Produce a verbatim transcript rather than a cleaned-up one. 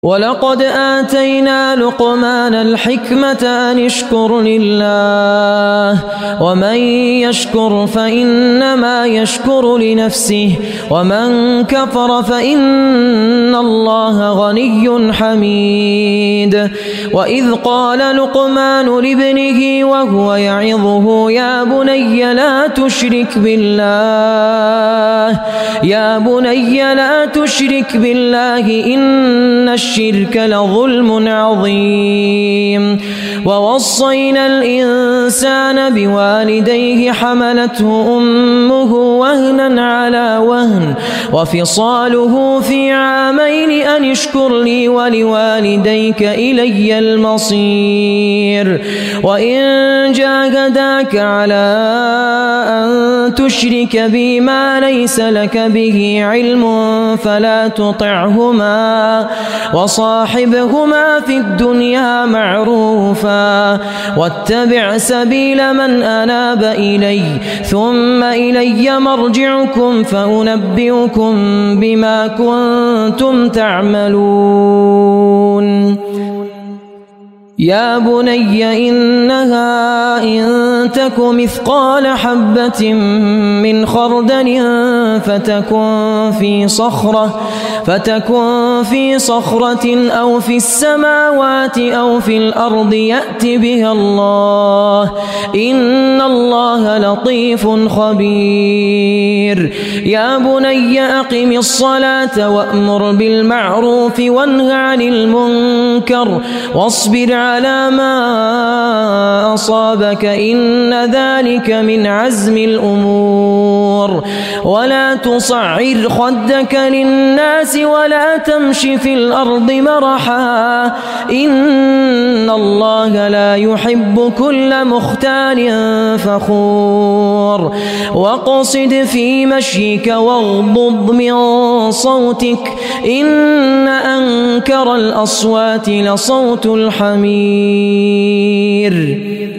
ولقد آتينا لقمان الحكمة أن اشكر لله ومن يشكر فإنما يشكر لنفسه ومن كفر فإن الله غني حميد. وإذ قال لقمان لابنه وهو يعظه يا بني لا تشرك بالله يا بني لا تشرك بالله إن الشرك لظلم عظيم. ووصينا الإنسان بوالديه حملته أمه وهنا على وهن وفصاله في عامين أن اشكر لي ولوالديك إلي المصير. وإن جاهداك على أن تشرك بي ما ليس لك به علم فلا تطعهما وصاحبهما في الدنيا معروفا واتبع سبيل من أناب إلي ثم إلي مرجعكم فأنبئكم بما كنتم تعملون. يا بني إنها إن تك مثقال حبة من خردل فتكن في صخرة فتكن في صخرة أو في السماوات أو في الأرض يأت بها الله إن الله لطيف خبير. يا بني أقم الصلاة وأمر بالمعروف وانه عن المنكر واصبر على ما أصابك إن ذلك من عزم الأمور. ولا تصعر خدك للناس ولا تمش في الأرض مرحا إن الله لا يحب كل مختال فخور. واقصد في مشيك واغضض من صوتك إن أنكر الأصوات لصوت الحمير.